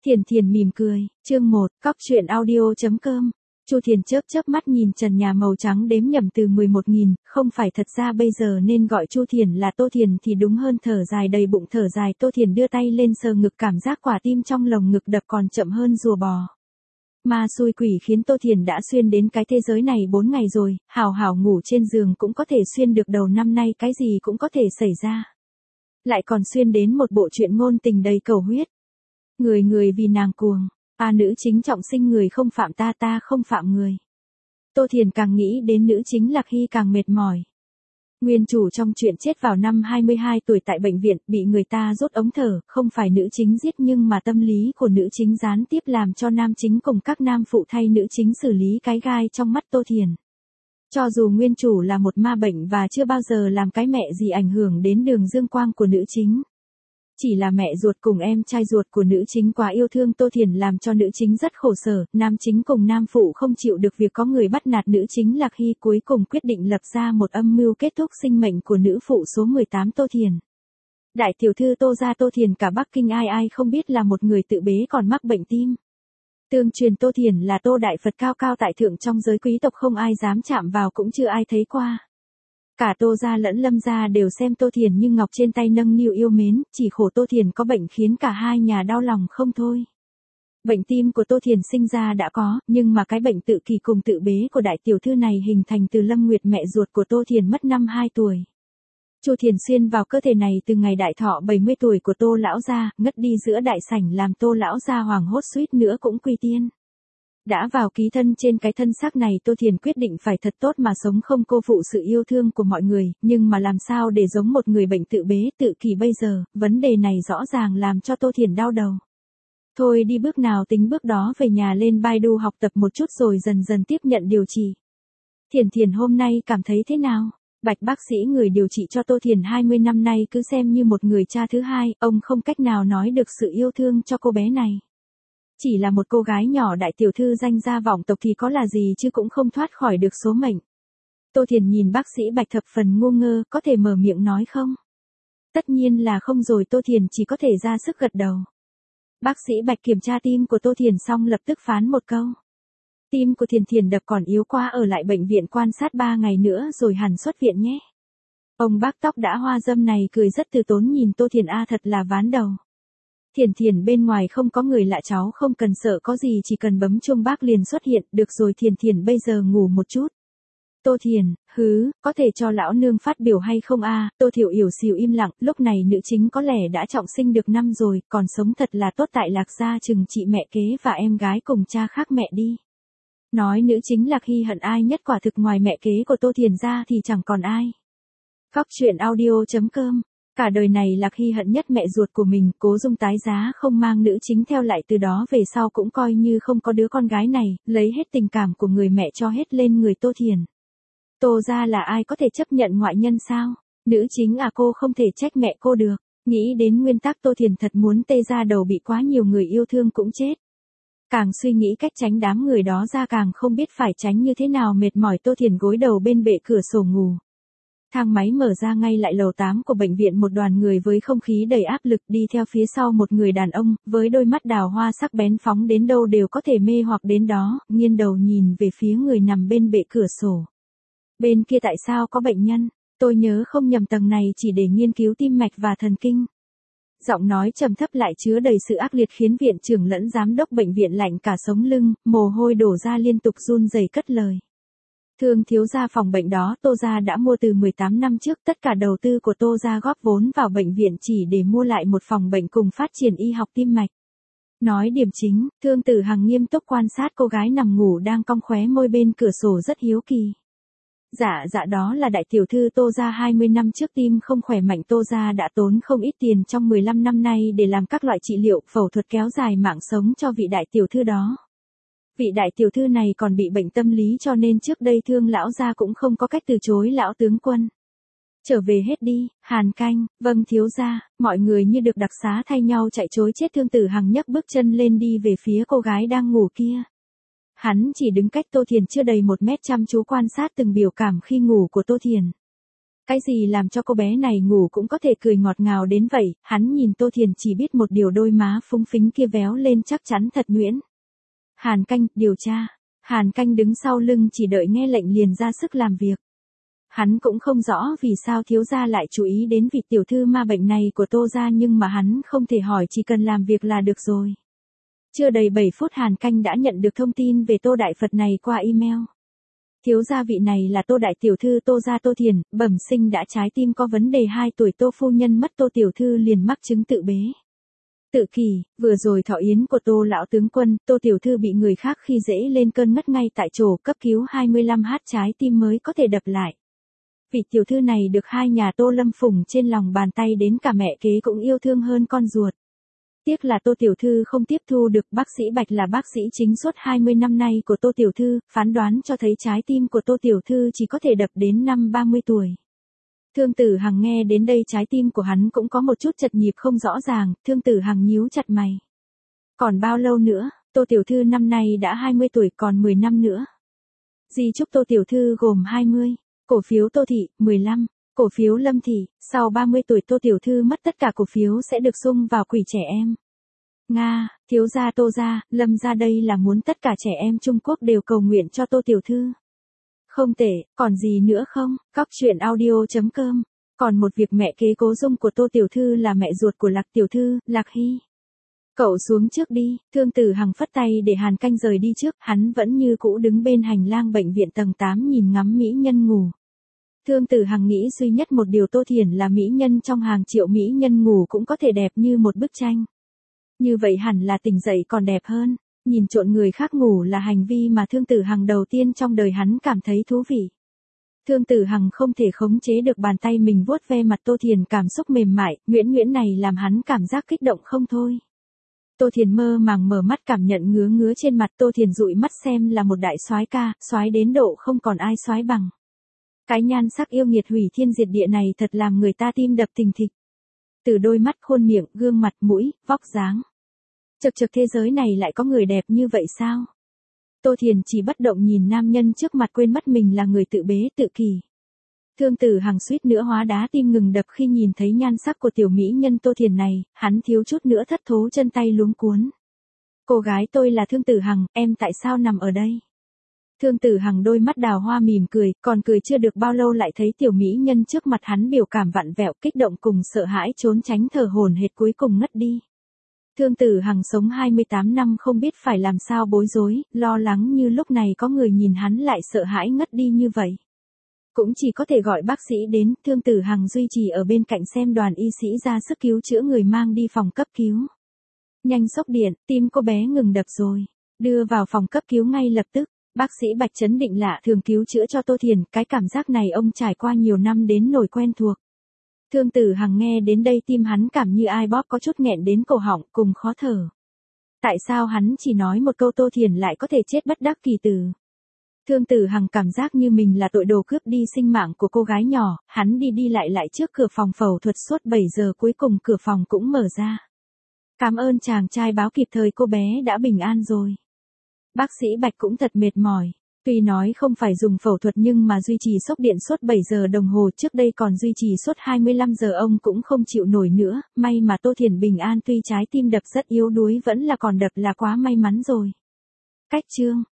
Thiền Thiền mỉm cười, chương 1, cóc truyện audio.com. Chu Thiền chớp chớp mắt nhìn trần nhà màu trắng đếm nhầm từ 11.000, không phải thật ra bây giờ nên gọi Chu Thiền là Tô Thiền thì đúng hơn, thở dài đầy bụng thở dài. Tô Thiền đưa tay lên sờ ngực, cảm giác quả tim trong lồng ngực đập còn chậm hơn rùa bò. Ma xui quỷ khiến Tô Thiền đã xuyên đến cái thế giới này 4 ngày rồi, hào hào ngủ trên giường cũng có thể xuyên được, đầu năm nay cái gì cũng có thể xảy ra. Lại còn xuyên đến một bộ truyện ngôn tình đầy cầu huyết. Người người vì nàng cuồng, nữ chính trọng sinh, người không phạm ta, ta không phạm người. Tô Thiền càng nghĩ đến nữ chính Lạc Hy càng mệt mỏi. Nguyên chủ trong truyện chết vào năm 22 tuổi tại bệnh viện, bị người ta rút ống thở, không phải nữ chính giết nhưng mà tâm lý của nữ chính gián tiếp làm cho nam chính cùng các nam phụ thay nữ chính xử lý cái gai trong mắt Tô Thiền. Cho dù nguyên chủ là một ma bệnh và chưa bao giờ làm cái mẹ gì ảnh hưởng đến đường dương quang của nữ chính. Chỉ là mẹ ruột cùng em trai ruột của nữ chính quá yêu thương Tô Thiền làm cho nữ chính rất khổ sở, nam chính cùng nam phụ không chịu được việc có người bắt nạt nữ chính Lạc Hy, cuối cùng quyết định lập ra một âm mưu kết thúc sinh mệnh của nữ phụ số 18 Tô Thiền. Đại tiểu thư Tô gia Tô Thiền, cả Bắc Kinh ai ai không biết là một người tự bế còn mắc bệnh tim. Tương truyền Tô Thiền là Tô Đại Phật cao cao tại thượng trong giới quý tộc, không ai dám chạm vào cũng chưa ai thấy qua. Cả Tô gia lẫn Lâm gia đều xem Tô Thiền như ngọc trên tay, nâng niu yêu mến, chỉ khổ Tô Thiền có bệnh khiến cả hai nhà đau lòng không thôi. Bệnh tim của Tô Thiền sinh ra đã có, nhưng mà cái bệnh tự kỷ cùng tự bế của đại tiểu thư này hình thành từ Lâm Nguyệt, mẹ ruột của Tô Thiền, mất năm 2 tuổi. Chu Thiền xuyên vào cơ thể này từ ngày đại thọ 70 tuổi của Tô lão gia, ngất đi giữa đại sảnh làm Tô lão gia hoảng hốt suýt nữa cũng quy tiên. Đã vào ký thân trên cái thân xác này, Tô Thiền quyết định phải thật tốt mà sống, không cô phụ sự yêu thương của mọi người, nhưng mà làm sao để giống một người bệnh tự bế tự kỷ bây giờ, vấn đề này rõ ràng làm cho Tô Thiền đau đầu. Thôi đi bước nào tính bước đó, về nhà lên Baidu học tập một chút rồi dần dần tiếp nhận điều trị. Thiền Thiền hôm nay cảm thấy thế nào? Bạch bác sĩ người điều trị cho Tô Thiền 20 năm nay cứ xem như một người cha thứ hai, ông không cách nào nói được sự yêu thương cho cô bé này. Chỉ là một cô gái nhỏ đại tiểu thư danh gia vọng tộc thì có là gì chứ cũng không thoát khỏi được số mệnh. Tô Thiền nhìn bác sĩ Bạch thập phần ngu ngơ, có thể mở miệng nói không? Tất nhiên là không rồi, Tô Thiền chỉ có thể ra sức gật đầu. Bác sĩ Bạch kiểm tra tim của Tô Thiền xong lập tức phán một câu. Tim của Thiền Thiền đập còn yếu quá, ở lại bệnh viện quan sát 3 ngày nữa rồi hẳn xuất viện nhé. Ông bác tóc đã hoa râm này cười rất từ tốn nhìn Tô Thiền, thật là ván đầu. Thiền Thiền, bên ngoài không có người lạ, cháu không cần sợ, có gì chỉ cần bấm chuông bác liền xuất hiện, được rồi Thiền Thiền bây giờ ngủ một chút. Tô Thiền, có thể cho lão nương phát biểu hay không a? Tô Thiểu Yểu xìu im lặng, lúc này nữ chính có lẽ đã trọng sinh được năm rồi, còn sống thật là tốt tại Lạc gia, chừng chị mẹ kế và em gái cùng cha khác mẹ đi. Nói nữ chính Lạc Hy hận ai nhất, quả thực ngoài mẹ kế của Tô Thiền ra thì chẳng còn ai. Cóc truyện audio.com. Cả đời này Lạc Hy hận nhất mẹ ruột của mình, cố Dung tái giá không mang nữ chính theo lại, từ đó về sau cũng coi như không có đứa con gái này, lấy hết tình cảm của người mẹ cho hết lên người Tô Thiền. Tô gia là ai có thể chấp nhận ngoại nhân sao? Nữ chính cô không thể trách mẹ cô được. Nghĩ đến nguyên tắc, Tô Thiền thật muốn tê ra đầu, bị quá nhiều người yêu thương cũng chết. Càng suy nghĩ cách tránh đám người đó ra càng không biết phải tránh như thế nào, mệt mỏi Tô Thiền gối đầu bên bệ cửa sổ ngủ. Thang máy mở ra, ngay lại lầu 8 của bệnh viện, một đoàn người với không khí đầy áp lực, đi theo phía sau một người đàn ông, với đôi mắt đào hoa sắc bén phóng đến đâu đều có thể mê hoặc đến đó, nghiêng đầu nhìn về phía người nằm bên bệ cửa sổ. Bên kia tại sao có bệnh nhân? Tôi nhớ không nhầm tầng này chỉ để nghiên cứu tim mạch và thần kinh. Giọng nói trầm thấp lại chứa đầy sự ác liệt khiến viện trưởng lẫn giám đốc bệnh viện lạnh cả sống lưng, mồ hôi đổ ra liên tục, run rẩy cất lời. Thương thiếu gia, phòng bệnh đó Tô gia đã mua từ 18 năm trước, tất cả đầu tư của Tô gia góp vốn vào bệnh viện chỉ để mua lại một phòng bệnh cùng phát triển y học tim mạch. Nói điểm chính, Thương Tử Hằng nghiêm túc quan sát cô gái nằm ngủ đang cong khóe môi bên cửa sổ rất hiếu kỳ. Dạ đó là đại tiểu thư Tô gia, 20 năm trước tim không khỏe mạnh, Tô gia đã tốn không ít tiền trong 15 năm nay để làm các loại trị liệu, phẫu thuật kéo dài mạng sống cho vị đại tiểu thư đó. Vị đại tiểu thư này còn bị bệnh tâm lý, cho nên trước đây Thương lão gia cũng không có cách từ chối lão tướng quân. Trở về hết đi, Hàn Canh, vâng thiếu gia. Mọi người như được đặc xá thay nhau chạy trối chết. Thương Tử Hằng nhấc bước chân lên đi về phía cô gái đang ngủ kia. Hắn chỉ đứng cách Tô Thiền chưa đầy 1 mét, chăm chú quan sát từng biểu cảm khi ngủ của Tô Thiền. Cái gì làm cho cô bé này ngủ cũng có thể cười ngọt ngào đến vậy, hắn nhìn Tô Thiền chỉ biết một điều, đôi má phúng phính kia véo lên chắc chắn thật nhuyễn. Hàn Canh, điều tra. Hàn Canh đứng sau lưng chỉ đợi nghe lệnh liền ra sức làm việc. Hắn cũng không rõ vì sao thiếu gia lại chú ý đến vị tiểu thư ma bệnh này của Tô gia, nhưng mà hắn không thể hỏi, chỉ cần làm việc là được rồi. Chưa đầy 7 phút Hàn Canh đã nhận được thông tin về Tô Đại Phật này qua email. Thiếu gia vị này là Tô Đại Tiểu Thư Tô gia Tô Thiền, bẩm sinh đã trái tim có vấn đề, 2 tuổi Tô phu nhân mất, Tô Tiểu Thư liền mắc chứng tự bế. Tự kỷ, vừa rồi thọ yến của Tô lão tướng quân, Tô Tiểu Thư bị người khác khi dễ lên cơn ngất ngay tại chỗ, cấp cứu 25h trái tim mới có thể đập lại. Vị tiểu thư này được hai nhà Tô Lâm phụng trên lòng bàn tay, đến cả mẹ kế cũng yêu thương hơn con ruột. Tiếc là Tô Tiểu Thư không tiếp thu được, bác sĩ Bạch là bác sĩ chính suốt 20 năm nay của Tô Tiểu Thư, phán đoán cho thấy trái tim của Tô Tiểu Thư chỉ có thể đập đến năm 30 tuổi. Thương Tử Hằng nghe đến đây trái tim của hắn cũng có một chút chật nhịp không rõ ràng, Thương Tử Hằng nhíu chặt mày. Còn bao lâu nữa, Tô Tiểu Thư năm nay đã 20 tuổi, còn 10 năm nữa. Di chúc Tô Tiểu Thư gồm 20, cổ phiếu Tô Thị, 15, cổ phiếu Lâm Thị, sau 30 tuổi Tô Tiểu Thư mất tất cả cổ phiếu sẽ được sung vào quỹ trẻ em. Nga, thiếu gia Tô gia, Lâm gia, đây là muốn tất cả trẻ em Trung Quốc đều cầu nguyện cho Tô Tiểu Thư. Không tệ, còn gì nữa không? Cóc truyện audio.com. Còn một việc, mẹ kế Cố Dung của Tô Tiểu Thư là mẹ ruột của Lạc Tiểu Thư, Lạc Hy. Cậu xuống trước đi, Thương Tử Hằng phất tay để Hàn Canh rời đi trước, hắn vẫn như cũ đứng bên hành lang bệnh viện tầng 8 nhìn ngắm mỹ nhân ngủ. Thương Tử Hằng nghĩ duy nhất một điều, Tô Thiền là mỹ nhân trong hàng triệu mỹ nhân ngủ cũng có thể đẹp như một bức tranh. Như vậy hẳn là tỉnh dậy còn đẹp hơn. Nhìn trộn người khác ngủ là hành vi mà Thương Tử Hằng đầu tiên trong đời hắn cảm thấy thú vị. Thương Tử Hằng không thể khống chế được bàn tay mình vuốt ve mặt Tô Thiền, cảm xúc mềm mại, nhuyễn nhuyễn này làm hắn cảm giác kích động không thôi. Tô Thiền mơ màng mở mắt, cảm nhận ngứa ngứa trên mặt. Tô Thiền dụi mắt xem là một đại soái ca, soái đến độ không còn ai soái bằng. Cái nhan sắc yêu nghiệt hủy thiên diệt địa này thật làm người ta tim đập thình thịch. Từ đôi mắt, khuôn miệng, gương mặt, mũi, vóc dáng. Chật chật, thế giới này lại có người đẹp như vậy sao? Tô Thiền chỉ bất động nhìn nam nhân trước mặt, quên mất mình là người tự bế tự kỷ. Thương Tử Hằng suýt nữa hóa đá tim ngừng đập khi nhìn thấy nhan sắc của tiểu mỹ nhân Tô Thiền này, hắn thiếu chút nữa thất thố, chân tay luống cuốn. Cô gái, tôi là Thương Tử Hằng, em tại sao nằm ở đây? Thương Tử Hằng đôi mắt đào hoa mỉm cười, còn cười chưa được bao lâu lại thấy tiểu mỹ nhân trước mặt hắn biểu cảm vặn vẹo, kích động cùng sợ hãi trốn tránh, thở hổn hển, cuối cùng ngất đi. Thương Tử Hằng sống 28 năm không biết phải làm sao, bối rối, lo lắng như lúc này có người nhìn hắn lại sợ hãi ngất đi như vậy. Cũng chỉ có thể gọi bác sĩ đến, Thương Tử Hằng duy trì ở bên cạnh xem đoàn y sĩ ra sức cứu chữa người, mang đi phòng cấp cứu. Nhanh sốc điện, tim cô bé ngừng đập rồi. Đưa vào phòng cấp cứu ngay lập tức. Bác sĩ Bạch chấn định lạ thường cứu chữa cho Tô Thiền, cái cảm giác này ông trải qua nhiều năm đến nỗi quen thuộc. Thương Tử Hằng nghe đến đây tim hắn cảm như ai bóp, có chút nghẹn đến cổ họng, cùng khó thở. Tại sao hắn chỉ nói một câu Tô Thiền lại có thể chết bất đắc kỳ tử? Thương Tử Hằng cảm giác như mình là tội đồ cướp đi sinh mạng của cô gái nhỏ, hắn đi đi lại lại trước cửa phòng phẫu thuật suốt 7 giờ, cuối cùng cửa phòng cũng mở ra. Cảm ơn chàng trai báo kịp thời, cô bé đã bình an rồi. Bác sĩ Bạch cũng thật mệt mỏi. Tuy nói không phải dùng phẫu thuật nhưng mà duy trì sốc điện suốt 7 giờ đồng hồ, trước đây còn duy trì suốt 25 giờ ông cũng không chịu nổi nữa, may mà Tô Thiền bình an, tuy trái tim đập rất yếu đuối vẫn là còn đập, là quá may mắn rồi. Cách chương